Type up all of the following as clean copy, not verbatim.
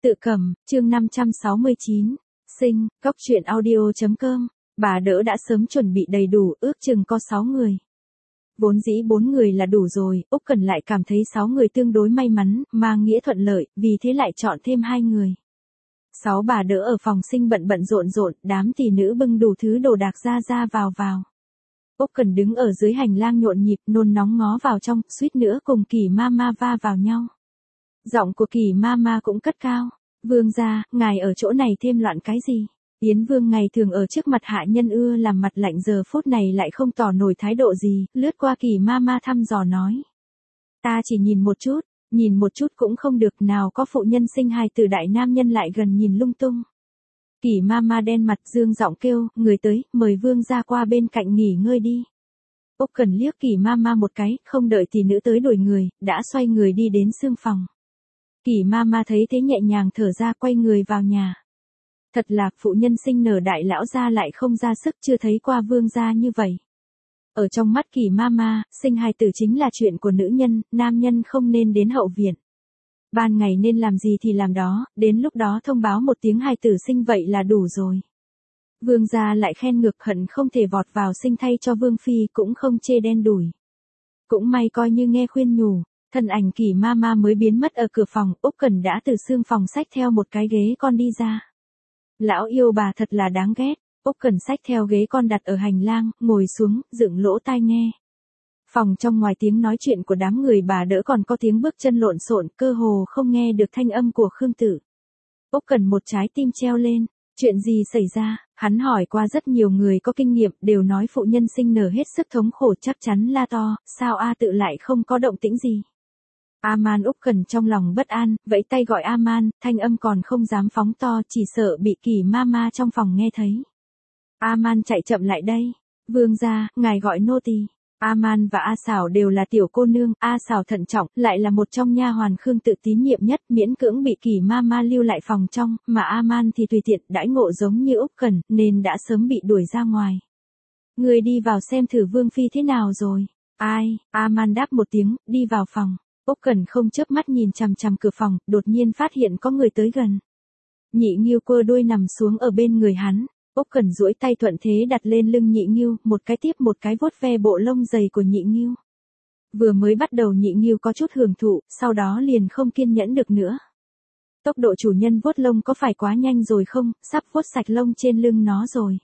Tự cầm, chương 569. Sinh, góc truyện audio.com. Bà đỡ đã sớm chuẩn bị đầy đủ, ước chừng có 6 người. Vốn dĩ 4 người là đủ rồi, Úc Cần lại cảm thấy 6 người tương đối may mắn, mang nghĩa thuận lợi, vì thế lại chọn thêm 2 người. 6 bà đỡ ở phòng sinh bận bận rộn rộn, đám tỷ nữ bưng đủ thứ đồ đạc ra vào. Úc Cần đứng ở dưới hành lang nhộn nhịp, nôn nóng ngó vào trong, suýt nữa cùng Kỳ Mama va vào nhau. Giọng của Kỳ Mama cũng cất cao. Vương gia, ngài ở chỗ này thêm loạn cái gì? Yến Vương ngày thường ở trước mặt hạ nhân ưa làm mặt lạnh, giờ phút này lại không tỏ nổi thái độ gì, lướt qua Kỳ Mama thăm dò nói. Ta chỉ nhìn một chút cũng không được, nào có phụ nhân sinh hài từ đại nam nhân lại gần nhìn lung tung. Kỳ Mama đen mặt dương giọng kêu, người tới, mời Vương gia qua bên cạnh nghỉ ngơi đi. Úc Cần liếc Kỳ Mama một cái, không đợi tỷ nữ tới đuổi người, đã xoay người đi đến xương phòng. Kỳ Mama thấy thế nhẹ nhàng thở ra, quay người vào nhà. Thật là, phụ nhân sinh nở đại lão gia lại không ra sức, chưa thấy qua vương gia như vậy. Ở trong mắt Kỳ Mama, sinh hài tử chính là chuyện của nữ nhân, nam nhân không nên đến hậu viện. Ban ngày nên làm gì thì làm đó, đến lúc đó thông báo một tiếng hài tử sinh vậy là đủ rồi. Vương gia lại khen ngược, hận không thể vọt vào sinh thay cho vương phi, cũng không chê đen đủi. Cũng may coi như nghe khuyên nhủ. Thân ảnh Kỳ Mama mới biến mất ở cửa phòng, Úc Cần đã từ xương phòng xách theo một cái ghế con đi ra. Lão yêu bà thật là đáng ghét. Úc Cần xách theo ghế con đặt ở hành lang, ngồi xuống, dựng lỗ tai nghe. Phòng trong ngoài tiếng nói chuyện của đám người bà đỡ còn có tiếng bước chân lộn xộn, cơ hồ không nghe được thanh âm của Khương Tử. Úc Cần một trái tim treo lên. Chuyện gì xảy ra? Hắn hỏi qua rất nhiều người có kinh nghiệm, đều nói phụ nhân sinh nở hết sức thống khổ, chắc chắn la to, sao A Tự lại không có động tĩnh gì? Aman. Úc Cần trong lòng bất an, vẫy tay gọi Aman, thanh âm còn không dám phóng to, chỉ sợ bị Kỳ Mama trong phòng nghe thấy. Aman chạy chậm lại đây. Vương gia, ngài gọi nô tỳ. Aman và A Xảo đều là tiểu cô nương, A Xảo thận trọng, lại là một trong nha hoàn Khương Tự tín nhiệm nhất, miễn cưỡng bị Kỳ Mama lưu lại phòng trong, mà Aman thì tùy tiện, đãi ngộ giống như Úc Cần, nên đã sớm bị đuổi ra ngoài. Người đi vào xem thử Vương phi thế nào rồi. Ai? Aman đáp một tiếng, đi vào phòng. Úc Cần không chớp mắt nhìn chằm chằm cửa phòng, đột nhiên phát hiện có người tới gần. Nhị Nghiêu quơ đuôi nằm xuống ở bên người hắn. Úc Cần duỗi tay thuận thế đặt lên lưng Nhị Nghiêu, một cái tiếp một cái vuốt ve bộ lông dày của Nhị Nghiêu. Vừa mới bắt đầu Nhị Nghiêu có chút hưởng thụ, sau đó liền không kiên nhẫn được nữa. Tốc độ chủ nhân vuốt lông có phải quá nhanh rồi không, sắp vuốt sạch lông trên lưng nó rồi.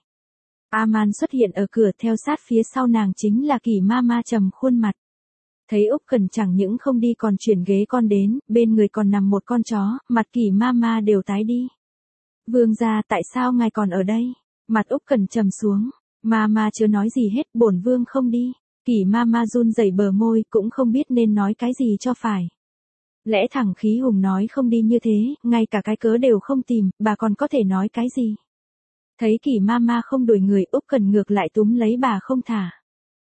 Aman xuất hiện ở cửa, theo sát phía sau nàng chính là Kỳ Mama trầm khuôn mặt. Thấy Úc Cần chẳng những không đi còn chuyển ghế con đến, bên người còn nằm một con chó, mặt Kỳ Mama đều tái đi. Vương gia, tại sao ngài còn ở đây? Mặt Úc Cần trầm xuống. Mama chưa nói gì hết, bổn vương không đi. Kỳ Mama run rẩy bờ môi, cũng không biết nên nói cái gì cho phải. Lẽ thẳng khí hùng nói không đi như thế, ngay cả cái cớ đều không tìm, bà còn có thể nói cái gì? Thấy Kỳ Mama không đuổi người, Úc Cần ngược lại túm lấy bà không thả.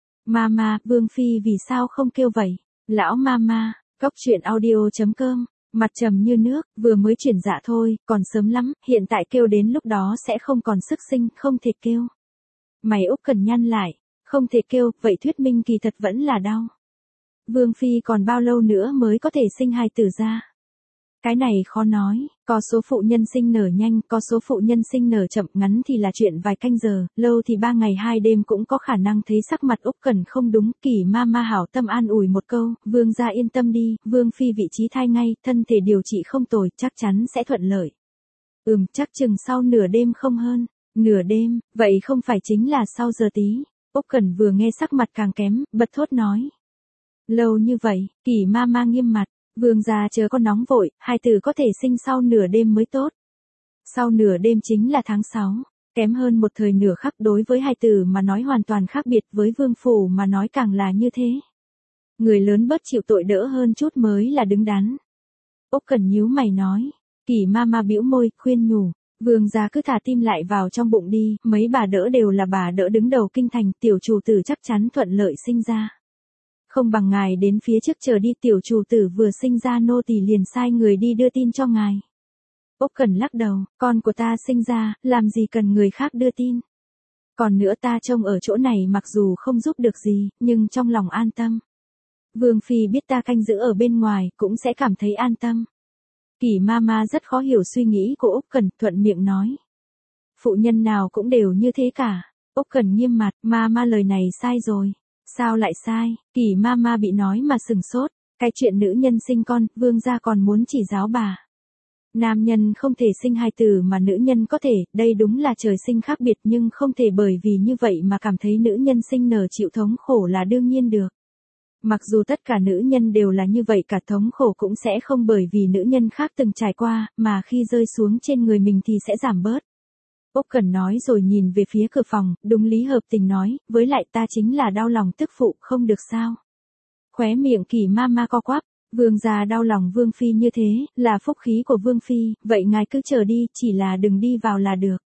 Mama, Vương phi vì sao không kêu vậy? Lão Mama, góc truyện audio.com. Mặt trầm như nước, vừa mới chuyển dạ thôi, còn sớm lắm, hiện tại kêu đến lúc đó sẽ không còn sức sinh, không thể kêu. Mày Úc Cần nhăn lại, không thể kêu, vậy thuyết minh kỳ thật vẫn là đau. Vương phi còn bao lâu nữa mới có thể sinh hài tử ra? Cái này khó nói, có số phụ nhân sinh nở nhanh, có số phụ nhân sinh nở chậm, ngắn thì là chuyện vài canh giờ, lâu thì 3 ngày 2 đêm cũng có khả năng. Thấy sắc mặt Úc Cần không đúng, Kỳ Mama hảo tâm an ủi một câu, vương gia yên tâm đi, vương phi vị trí thai ngay, thân thể điều trị không tồi, chắc chắn sẽ thuận lợi. Chắc chừng sau nửa đêm không hơn. Nửa đêm, vậy không phải chính là sau giờ tí. Úc Cần vừa nghe sắc mặt càng kém, bật thốt nói. Lâu như vậy, Kỳ Mama nghiêm mặt. Vương gia chớ có nóng vội, hài tử có thể sinh sau nửa đêm mới tốt. Sau nửa đêm chính là tháng 6, kém hơn một thời nửa khắc, đối với hài tử mà nói hoàn toàn khác biệt, với vương phủ mà nói càng là như thế. Người lớn bớt chịu tội đỡ hơn chút mới là đứng đắn. Úc Cần nhíu mày nói. Kỳ Mama bĩu môi, khuyên nhủ. Vương gia cứ thả tim lại vào trong bụng đi, mấy bà đỡ đều là bà đỡ đứng đầu kinh thành, tiểu chủ tử chắc chắn thuận lợi sinh ra. Không bằng ngài đến phía trước chờ đi, tiểu chủ tử vừa sinh ra nô tỳ liền sai người đi đưa tin cho ngài. Úc Cần lắc đầu, con của ta sinh ra, làm gì cần người khác đưa tin. Còn nữa ta trông ở chỗ này mặc dù không giúp được gì, nhưng trong lòng an tâm. Vương phi biết ta canh giữ ở bên ngoài, cũng sẽ cảm thấy an tâm. Kỳ Mama rất khó hiểu suy nghĩ của Úc Cần, thuận miệng nói. Phụ nhân nào cũng đều như thế cả. Úc Cần nghiêm mặt, Mama lời này sai rồi. Sao lại sai? Kỳ Mama bị nói mà sừng sốt. Cái chuyện nữ nhân sinh con, vương gia còn muốn chỉ giáo bà. Nam nhân không thể sinh hài tử mà nữ nhân có thể, đây đúng là trời sinh khác biệt nhưng không thể bởi vì như vậy mà cảm thấy nữ nhân sinh nở chịu thống khổ là đương nhiên được. Mặc dù tất cả nữ nhân đều là như vậy cả thống khổ cũng sẽ không bởi vì nữ nhân khác từng trải qua, mà khi rơi xuống trên người mình thì sẽ giảm bớt. Úc Cần nói rồi nhìn về phía cửa phòng, đúng lý hợp tình nói, với lại ta chính là đau lòng tức phụ, không được sao. Khóe miệng Kỳ Mama co quắp, vương gia đau lòng vương phi như thế, là phúc khí của vương phi, vậy ngài cứ chờ đi, chỉ là đừng đi vào là được.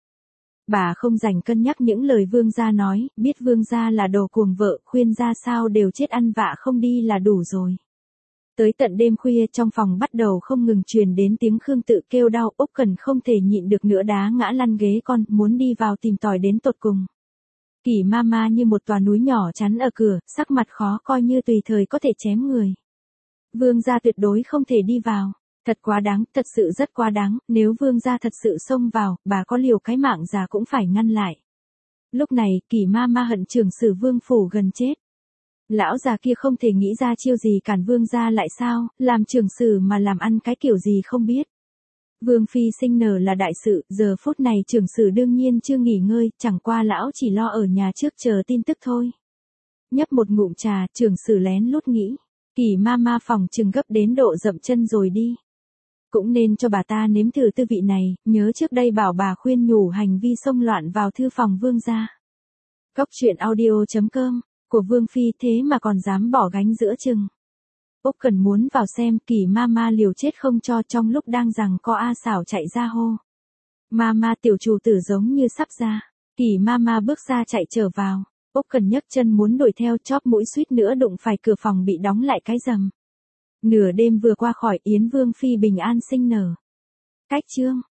Bà không rảnh cân nhắc những lời vương gia nói, biết vương gia là đồ cuồng vợ, khuyên ra sao đều chết ăn vạ không đi là đủ rồi. Tới tận đêm khuya trong phòng bắt đầu không ngừng truyền đến tiếng Khương Tự kêu đau, Úc Cần không thể nhịn được nữa đá ngã lăn ghế con, muốn đi vào tìm tòi đến tột cùng. Kỳ Mama như một tòa núi nhỏ chắn ở cửa, sắc mặt khó coi như tùy thời có thể chém người. Vương gia tuyệt đối không thể đi vào. Thật quá đáng, thật sự rất quá đáng, nếu vương gia thật sự xông vào, bà có liều cái mạng già cũng phải ngăn lại. Lúc này, Kỳ Mama hận Trưởng Sử Vương phủ gần chết. Lão già kia không thể nghĩ ra chiêu gì cản vương gia lại sao, làm trưởng sử mà làm ăn cái kiểu gì không biết. Vương phi sinh nở là đại sự, giờ phút này trưởng sử đương nhiên chưa nghỉ ngơi, chẳng qua lão chỉ lo ở nhà trước chờ tin tức thôi. Nhấp một ngụm trà, trưởng sử lén lút nghĩ. Kỳ Mama phòng chừng gấp đến độ dậm chân rồi đi. Cũng nên cho bà ta nếm thử tư vị này, nhớ trước đây bảo bà khuyên nhủ hành vi xông loạn vào thư phòng vương gia. Cốc truyện audio.com, của vương phi thế mà còn dám bỏ gánh giữa chừng. Úc Cần muốn vào xem, Kỳ Mama liều chết không cho, trong lúc đang giằng co A Xảo chạy ra hô. Mama, tiểu chủ tử giống như sắp ra. Kỳ Mama bước ra chạy trở vào. Úc Cần nhấc chân muốn đuổi theo, chóp mũi suýt nữa đụng phải cửa phòng bị đóng lại cái rầm. Nửa đêm vừa qua khỏi, Yến Vương phi bình an sinh nở. Cách chương